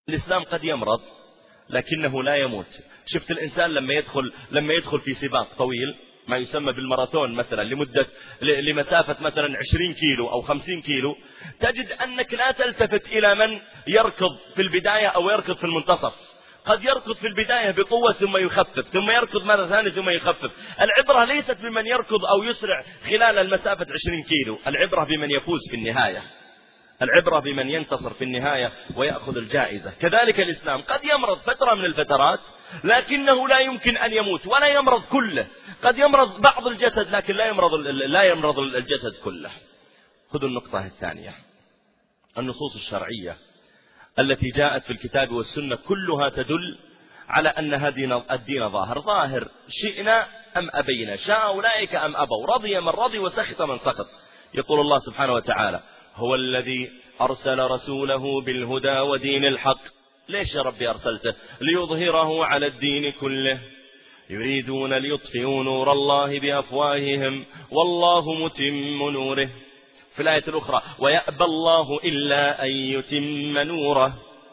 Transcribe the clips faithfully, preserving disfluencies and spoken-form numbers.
الإسلام قد يمرض لكنه لا يموت. شفت الإنسان لما يدخل لما يدخل في سباق طويل ما يسمى بالماراثون مثلا لمدة لمسافة مثلا عشرين كيلو أو خمسين كيلو، تجد أنك لا تلتفت إلى من يركض في البداية أو يركض في المنتصف. قد يركض في البداية بقوة ثم يخفف، ثم يركض مرة ثانية ثم يخفف. العبرة ليست بمن يركض أو يسرع خلال المسافة عشرين كيلو، العبرة بمن يفوز في النهاية، العبرة بمن ينتصر في النهاية ويأخذ الجائزة. كذلك الإسلام قد يمرض فترة من الفترات لكنه لا يمكن أن يموت ولا يمرض كله. قد يمرض بعض الجسد لكن لا يمرض لا يمرض الجسد كله. خذوا النقطة الثانية، النصوص الشرعية التي جاءت في الكتاب والسنة كلها تدل على أن هذه الدين ظاهر ظاهر شئنا أم أبينا، شاء أولئك أم أبوا، رضي من رضي وسخط من سخط. يقول الله سبحانه وتعالى: هو الذي أرسل رسوله بالهدى ودين الحق. ليش يا ربي أرسلته؟ ليظهره على الدين كله، يريدون ليطفئوا نور الله بأفواههم والله متم نوره. في الآية الأخرى: ويأبى الله إلا أن يتم نوره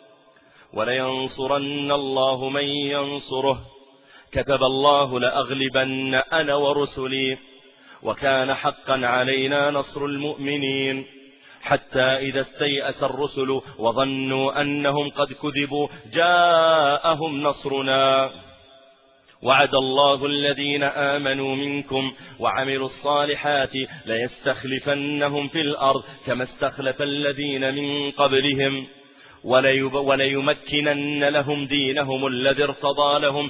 ولينصرن الله من ينصره كتب الله لأغلبن أنا ورسلي وكان حقا علينا نصر المؤمنين حتى إذا استيأس الرسل وظنوا أنهم قد كذبوا جاءهم نصرنا وعد الله الذين آمنوا منكم وعملوا الصالحات ليستخلفنهم في الأرض كما استخلف الذين من قبلهم وليمكنن لهم دينهم الذي ارتضى لهم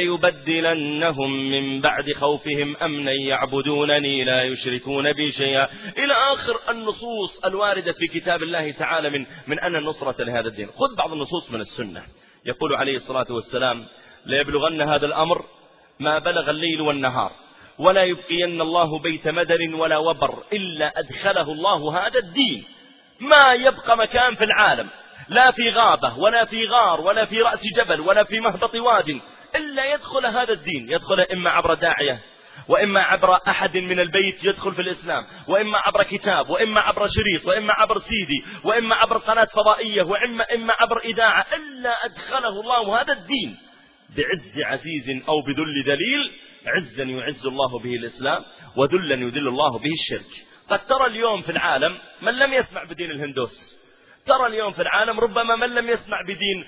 وليبدلنهم من بعد خوفهم أمنا يعبدونني لا يشركون بي شيئا، إلى آخر النصوص الواردة في كتاب الله تعالى من من أن النصرة لهذا الدين. خذ بعض النصوص من السنة. يقول عليه الصلاة والسلام: ليبلغن هذا الأمر ما بلغ الليل والنهار ولا يبقين الله بيت مدر ولا وبر إلا أدخله الله هذا الدين. ما يبقى مكان في العالم، لا في غابة ولا في غار ولا في رأس جبل ولا في مهبط واد، إلا يدخل هذا الدين. يدخل إما عبر داعية، وإما عبر أحد من البيت يدخل في الإسلام، وإما عبر كتاب، وإما عبر شريط، وإما عبر سيدي، وإما عبر قناة فضائية، وإما إما عبر إذاعة، إلا أدخله الله هذا الدين بعز عزيز أو بذل دليل. عزا يعز الله به الإسلام وذلا يذل الله به الشرك. قد ترى اليوم في العالم من لم يسمع بدين الهندوس، ترى اليوم في العالم ربما من لم يسمع بدين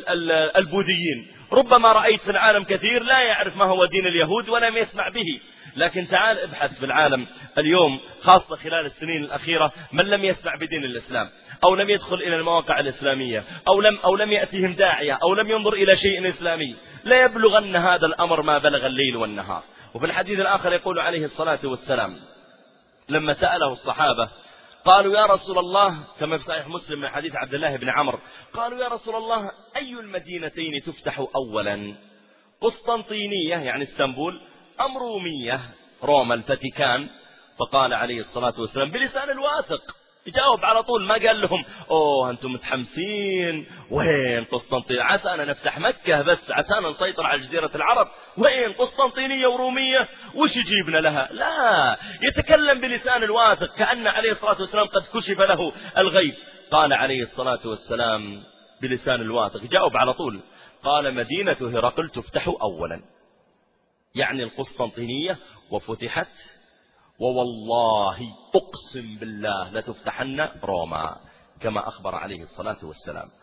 البوذيين، ربما رأيت في العالم كثير لا يعرف ما هو دين اليهود ولم يسمع به. لكن تعال ابحث في العالم اليوم خاصة خلال السنين الأخيرة من لم يسمع بدين الإسلام أو لم يدخل إلى المواقع الإسلامية أو لم, أو لم يأتيهم داعية أو لم ينظر إلى شيء إسلامي، لا يبلغن هذا الأمر ما بلغ الليل والنهار. وفي الحديث الآخر يقول عليه الصلاة والسلام لما سأله الصحابة قالوا: يا رسول الله، كما في صحيح مسلم من حديث عبد الله بن عمرو، قالوا: يا رسول الله، أي المدينتين تفتح أولا؟ قسطنطينية يعني اسطنبول أم رومية روما الفاتيكان؟ فقال عليه الصلاة والسلام بلسان الواثق، يجاوب على طول، ما قال لهم: أوه أنتم متحمسين، وين قسطنطينية؟ عسانا نفتح مكة بس، عسانا نسيطر على جزيرة العرب، وين قسطنطينية ورومية وش يجيبنا لها؟ لا، يتكلم بلسان الواثق كأن عليه الصلاة والسلام قد كشف له الغيب. قال عليه الصلاة والسلام بلسان الواثق، جاوب على طول، قال: مدينة هرقل تفتح أولا، يعني القسطنطينية، وفتحت، ووالله أقسم بالله لتفتحن روما، كما أخبر عليه الصلاة والسلام.